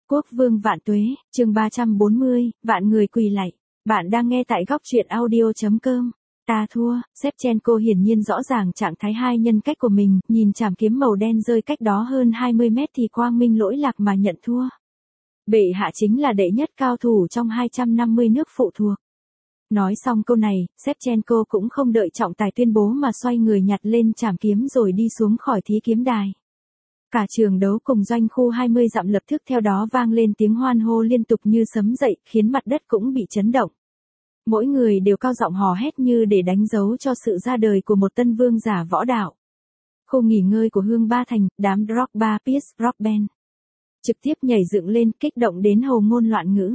Quốc vương vạn tuế, chương 340, vạn người quỳ lạy. Bạn đang nghe tại góc truyện audio.com. Ta thua, Shevchenko hiển nhiên rõ ràng trạng thái hai nhân cách của mình, nhìn chảm kiếm màu đen rơi cách đó hơn 20 mét thì quang minh lỗi lạc mà nhận thua. Bệ hạ chính là đệ nhất cao thủ trong 250 nước phụ thuộc. Nói xong câu này, Shevchenko cũng không đợi trọng tài tuyên bố mà xoay người nhặt lên chảm kiếm rồi đi xuống khỏi thí kiếm đài. Cả trường đấu cùng doanh khu 20 dặm lập tức theo đó vang lên tiếng hoan hô liên tục như sấm dậy, khiến mặt đất cũng bị chấn động. Mỗi người đều cao giọng hò hét như để đánh dấu cho sự ra đời của một tân vương giả võ đạo. Khu nghỉ ngơi của Hương Ba Thành, đám rock bar Peace Rock Band trực tiếp nhảy dựng lên, kích động đến hồ ngôn loạn ngữ.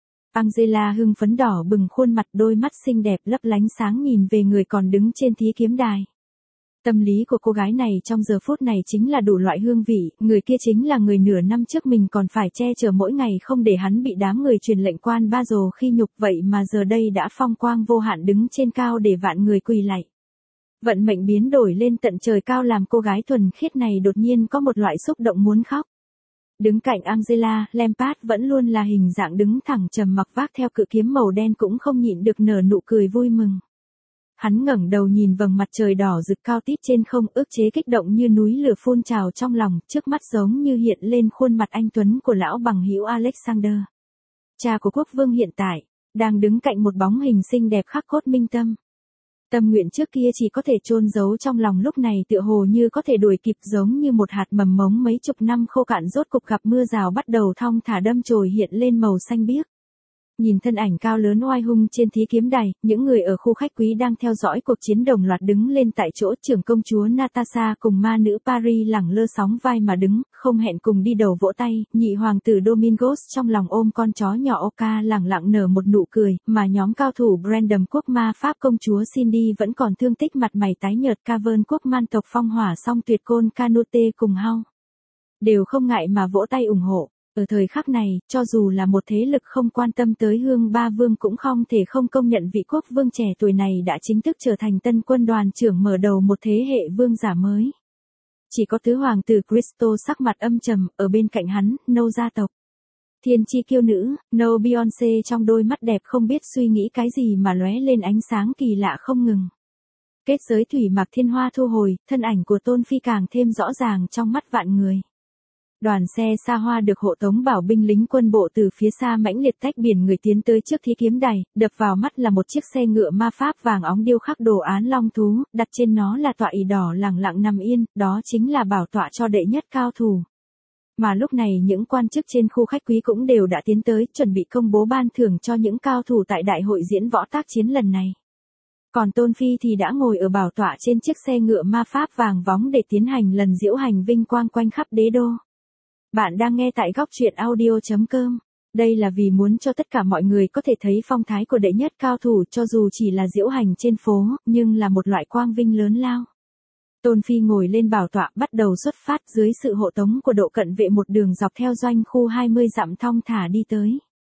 Angela hưng phấn đỏ bừng khuôn mặt, đôi mắt xinh đẹp lấp lánh sáng nhìn về người còn đứng trên thí kiếm đài. Tâm lý của cô gái này trong giờ phút này chính là đủ loại hương vị, người kia chính là người nửa năm trước mình còn phải che chở mỗi ngày không để hắn bị đám người truyền lệnh quan ba rồ khi nhục, vậy mà giờ đây đã phong quang vô hạn đứng trên cao để vạn người quỳ lạy. Vận mệnh biến đổi lên tận trời cao làm cô gái thuần khiết này đột nhiên có một loại xúc động muốn khóc. Đứng cạnh Angela, Lampard vẫn luôn là hình dạng đứng thẳng trầm mặc vác theo cự kiếm màu đen cũng không nhịn được nở nụ cười vui mừng. Hắn ngẩng đầu nhìn vầng mặt trời đỏ rực cao tít trên không, ức chế kích động như núi lửa phun trào trong lòng, trước mắt giống như hiện lên khuôn mặt anh tuấn của lão bằng hữu Alexander. Cha của quốc vương hiện tại, đang đứng cạnh một bóng hình xinh đẹp khắc cốt minh tâm. Tâm nguyện trước kia chỉ có thể chôn giấu trong lòng lúc này tựa hồ như có thể đuổi kịp, giống như một hạt mầm mống mấy chục năm khô cạn rốt cục gặp mưa rào bắt đầu thong thả đâm chồi hiện lên màu xanh biếc. Nhìn thân ảnh cao lớn oai hung trên thí kiếm đài, những người ở khu khách quý đang theo dõi cuộc chiến đồng loạt đứng lên tại chỗ. Trưởng công chúa Natasha cùng ma nữ Paris lẳng lơ sóng vai mà đứng, không hẹn cùng đi đầu vỗ tay. Nhị hoàng tử Domingos trong lòng ôm con chó nhỏ Oka lẳng lặng nở một nụ cười, mà nhóm cao thủ Brandon quốc ma Pháp công chúa Cindy vẫn còn thương tích mặt mày tái nhợt. Cavern quốc man tộc phong hỏa song tuyệt côn Canute cùng Hao đều không ngại mà vỗ tay ủng hộ. Ở thời khắc này, cho dù là một thế lực không quan tâm tới Hương Ba Vương cũng không thể không công nhận vị quốc vương trẻ tuổi này đã chính thức trở thành tân quân đoàn trưởng, mở đầu một thế hệ vương giả mới. Chỉ có tứ hoàng tử Cristo sắc mặt âm trầm, ở bên cạnh hắn, No gia tộc. Thiên chi kiêu nữ, No Beyoncé trong đôi mắt đẹp không biết suy nghĩ cái gì mà lóe lên ánh sáng kỳ lạ không ngừng. Kết giới thủy mặc thiên hoa thu hồi, thân ảnh của Tôn Phi càng thêm rõ ràng trong mắt vạn người. Đoàn xe xa hoa được hộ tống bảo binh lính quân bộ từ phía xa mãnh liệt tách biển người tiến tới trước thí kiếm đài, đập vào mắt là một chiếc xe ngựa ma pháp vàng óng điêu khắc đồ án long thú, đặt trên nó là tọa ỷ đỏ lẳng lặng nằm yên, đó chính là bảo tọa cho đệ nhất cao thủ. Mà lúc này những quan chức trên khu khách quý cũng đều đã tiến tới, chuẩn bị công bố ban thưởng cho những cao thủ tại đại hội diễn võ tác chiến lần này. Còn Tôn Phi thì đã ngồi ở bảo tọa trên chiếc xe ngựa ma pháp vàng vóng để tiến hành lần diễu hành vinh quang quanh khắp đế đô. Bạn đang nghe tại góc truyện audio.com. Đây là vì muốn cho tất cả mọi người có thể thấy phong thái của đệ nhất cao thủ, cho dù chỉ là diễu hành trên phố, nhưng là một loại quang vinh lớn lao. Tôn Phi ngồi lên bảo tọa bắt đầu xuất phát dưới sự hộ tống của độ cận vệ, một đường dọc theo doanh khu 20 dặm thong thả đi tới.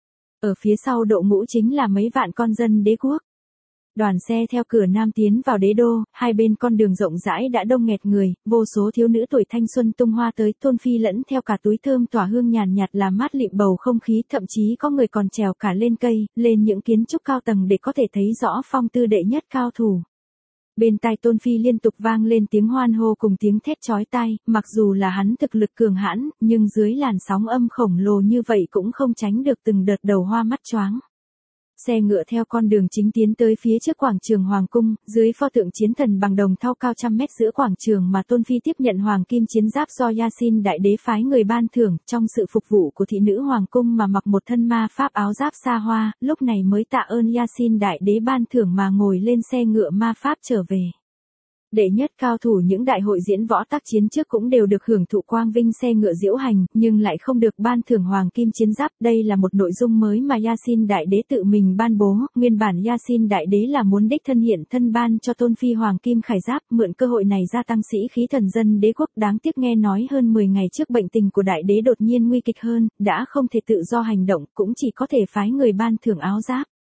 Ở phía sau đội ngũ chính là mấy vạn con dân đế quốc. Đoàn xe theo cửa nam tiến vào đế đô, hai bên con đường rộng rãi đã đông nghẹt người, vô số thiếu nữ tuổi thanh xuân tung hoa tới. Tôn Phi lẫn theo cả túi thơm tỏa hương nhàn nhạt làm mát lịm bầu không khí, thậm chí có người còn trèo cả lên cây, lên những kiến trúc cao tầng để có thể thấy rõ phong tư đệ nhất cao thủ. Bên tai Tôn Phi liên tục vang lên tiếng hoan hô cùng tiếng thét chói tai, mặc dù là hắn thực lực cường hãn, nhưng dưới làn sóng âm khổng lồ như vậy cũng không tránh được từng đợt đầu hoa mắt choáng. Xe ngựa theo con đường chính tiến tới phía trước quảng trường Hoàng cung, dưới pho tượng chiến thần bằng đồng thau cao trăm mét giữa quảng trường mà Tôn Phi tiếp nhận hoàng kim chiến giáp do Yasin đại đế phái người ban thưởng, trong sự phục vụ của thị nữ hoàng cung mà mặc một thân ma pháp áo giáp xa hoa, lúc này mới tạ ơn Yasin đại đế ban thưởng mà ngồi lên xe ngựa ma pháp trở về. Đệ nhất cao thủ những đại hội diễn võ tác chiến trước cũng đều được hưởng thụ quang vinh xe ngựa diễu hành, nhưng lại không được ban thưởng hoàng kim chiến giáp. Đây là một nội dung mới mà Yasin đại đế tự mình ban bố. Nguyên bản Yasin đại đế là muốn đích thân hiện thân ban cho Tôn Phi hoàng kim khải giáp, mượn cơ hội này gia tăng sĩ khí thần dân đế quốc. Đáng tiếc nghe nói hơn 10 ngày trước bệnh tình của đại đế đột nhiên nguy kịch hơn, đã không thể tự do hành động, cũng chỉ có thể phái người ban thưởng áo giáp.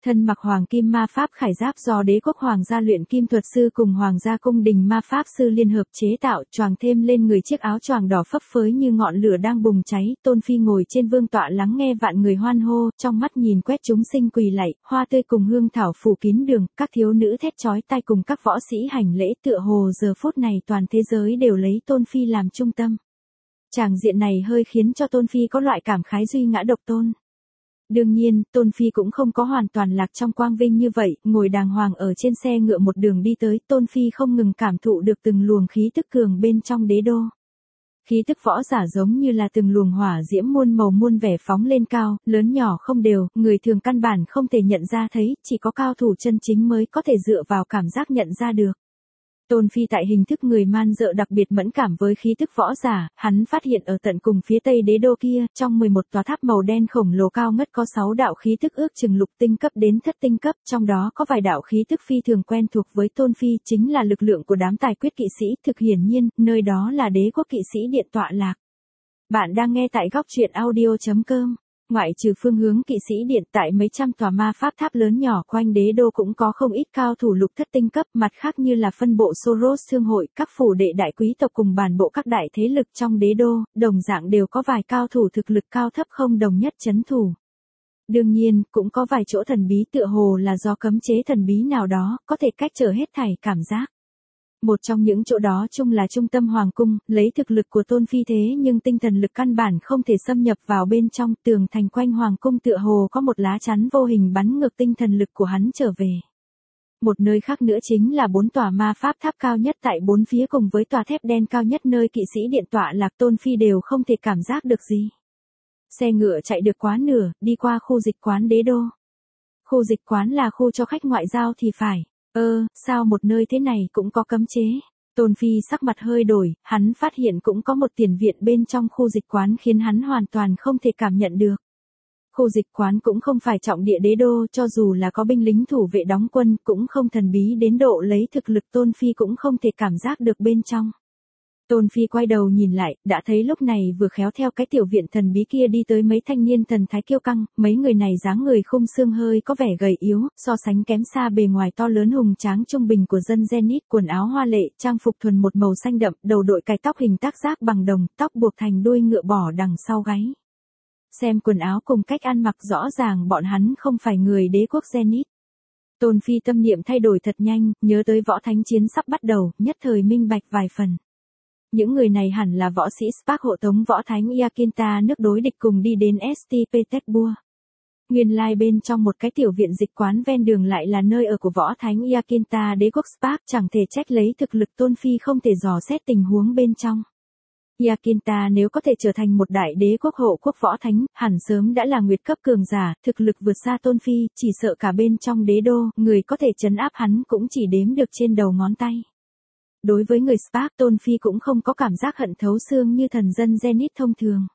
Thân mặc hoàng kim ma pháp khải giáp do đế quốc hoàng gia luyện kim thuật sư cùng hoàng gia cung đình ma pháp sư liên hợp chế tạo, choàng thêm lên người chiếc áo choàng đỏ phấp phới như ngọn lửa đang bùng cháy. Tôn Phi ngồi trên vương tọa lắng nghe vạn người hoan hô, trong mắt nhìn quét chúng sinh quỳ lạy, hoa tươi cùng hương thảo phủ kín đường, các thiếu nữ thét chói tai cùng các võ sĩ hành lễ, tựa hồ giờ phút này toàn thế giới đều lấy Tôn Phi làm trung tâm. Tràng diện này hơi khiến cho Tôn Phi có loại cảm khái duy ngã độc tôn. Đương nhiên, Tôn Phi cũng không có hoàn toàn lạc trong quang vinh như vậy, ngồi đàng hoàng ở trên xe ngựa một đường đi tới, Tôn Phi không ngừng cảm thụ được từng luồng khí tức cường bên trong đế đô. Khí tức võ giả giống như là từng luồng hỏa diễm muôn màu muôn vẻ phóng lên cao, lớn nhỏ không đều, người thường căn bản không thể nhận ra thấy, chỉ có cao thủ chân chính mới có thể dựa vào cảm giác nhận ra được. Tôn Phi tại hình thức người man dợ đặc biệt mẫn cảm với khí tức võ giả, hắn phát hiện ở tận cùng phía tây đế đô kia, trong 11 tòa tháp màu đen khổng lồ cao ngất có 6 đạo khí tức ước chừng lục tinh cấp đến thất tinh cấp, trong đó có vài đạo khí tức phi thường quen thuộc với Tôn Phi, chính là lực lượng của đám tài quyết kỵ sĩ, thực hiển nhiên, nơi đó là đế quốc kỵ sĩ điện tọa lạc. Bạn đang nghe tại góc truyện audio.com. Ngoại trừ phương hướng kỵ sĩ điện, tại mấy trăm tòa ma pháp tháp lớn nhỏ quanh đế đô cũng có không ít cao thủ lục thất tinh cấp, mặt khác như là phân bộ Soros thương hội, các phủ đệ đại quý tộc cùng bản bộ các đại thế lực trong đế đô, đồng dạng đều có vài cao thủ thực lực cao thấp không đồng nhất chấn thủ. Đương nhiên, cũng có vài chỗ thần bí tựa hồ là do cấm chế thần bí nào đó, có thể cách trở hết thảy cảm giác. Một trong những chỗ đó chung là trung tâm hoàng cung, lấy thực lực của Tôn Phi thế nhưng tinh thần lực căn bản không thể xâm nhập vào bên trong, tường thành quanh hoàng cung tựa hồ có một lá chắn vô hình bắn ngược tinh thần lực của hắn trở về. Một nơi khác nữa chính là 4 tòa ma pháp tháp cao nhất tại 4 phía cùng với tòa thép đen cao nhất nơi kỵ sĩ điện tọa lạc Tôn Phi đều không thể cảm giác được gì. Xe ngựa chạy được quá nửa, đi qua khu dịch quán đế đô. Khu dịch quán là khu cho khách ngoại giao thì phải. Sao một nơi thế này cũng có cấm chế? Tôn Phi sắc mặt hơi đổi, hắn phát hiện cũng có một tiền viện bên trong khu dịch quán khiến hắn hoàn toàn không thể cảm nhận được. Khu dịch quán cũng không phải trọng địa đế đô, cho dù là có binh lính thủ vệ đóng quân, cũng không thần bí đến độ lấy thực lực Tôn Phi cũng không thể cảm giác được bên trong. Tôn Phi quay đầu nhìn lại, đã thấy lúc này vừa khéo theo cái tiểu viện thần bí kia đi tới mấy thanh niên thần thái kiêu căng, mấy người này dáng người khung xương hơi có vẻ gầy yếu, so sánh kém xa bề ngoài to lớn hùng tráng trung bình của dân Zenith, quần áo hoa lệ, trang phục thuần một màu xanh đậm, đầu đội cài tóc hình tác giác bằng đồng, tóc buộc thành đuôi ngựa bò đằng sau gáy. Xem quần áo cùng cách ăn mặc rõ ràng bọn hắn không phải người đế quốc Zenith. Tôn Phi tâm niệm thay đổi thật nhanh, nhớ tới võ thánh chiến sắp bắt đầu, nhất thời minh bạch vài phần. Những người này hẳn là võ sĩ Spark hộ tống võ thánh Iakinta nước đối địch cùng đi đến St. Petersburg. Nguyên lai bên trong một cái tiểu viện dịch quán ven đường lại là nơi ở của võ thánh Iakinta đế quốc Spark, chẳng thể trách lấy thực lực Tôn Phi không thể dò xét tình huống bên trong. Iakinta nếu có thể trở thành một đại đế quốc hộ quốc võ thánh, hẳn sớm đã là nguyệt cấp cường giả, thực lực vượt xa Tôn Phi, chỉ sợ cả bên trong đế đô, người có thể trấn áp hắn cũng chỉ đếm được trên đầu ngón tay. Đối với người Spark, Tôn Phi cũng không có cảm giác hận thấu xương như thần dân Zenith thông thường.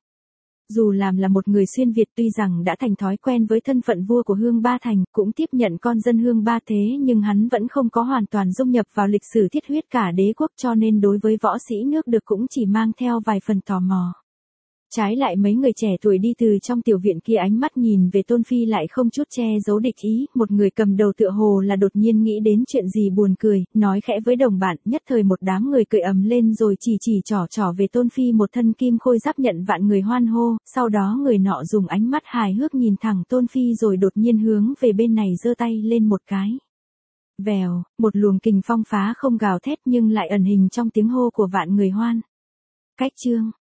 Dù làm là một người xuyên Việt tuy rằng đã thành thói quen với thân phận vua của Hương Ba Thành, cũng tiếp nhận con dân Hương Ba thế nhưng hắn vẫn không có hoàn toàn dung nhập vào lịch sử thiết huyết cả đế quốc cho nên đối với võ sĩ nước được cũng chỉ mang theo vài phần tò mò. Trái lại mấy người trẻ tuổi đi từ trong tiểu viện kia ánh mắt nhìn về Tôn Phi lại không chút che giấu địch ý, một người cầm đầu tựa hồ là đột nhiên nghĩ đến chuyện gì buồn cười, nói khẽ với đồng bạn, nhất thời một đám người cười ầm lên rồi chỉ trỏ về Tôn Phi một thân kim khôi giáp nhận vạn người hoan hô, sau đó người nọ dùng ánh mắt hài hước nhìn thẳng Tôn Phi rồi đột nhiên hướng về bên này giơ tay lên một cái. Vèo, một luồng kình phong phá không gào thét nhưng lại ẩn hình trong tiếng hô của vạn người hoan. Cách chương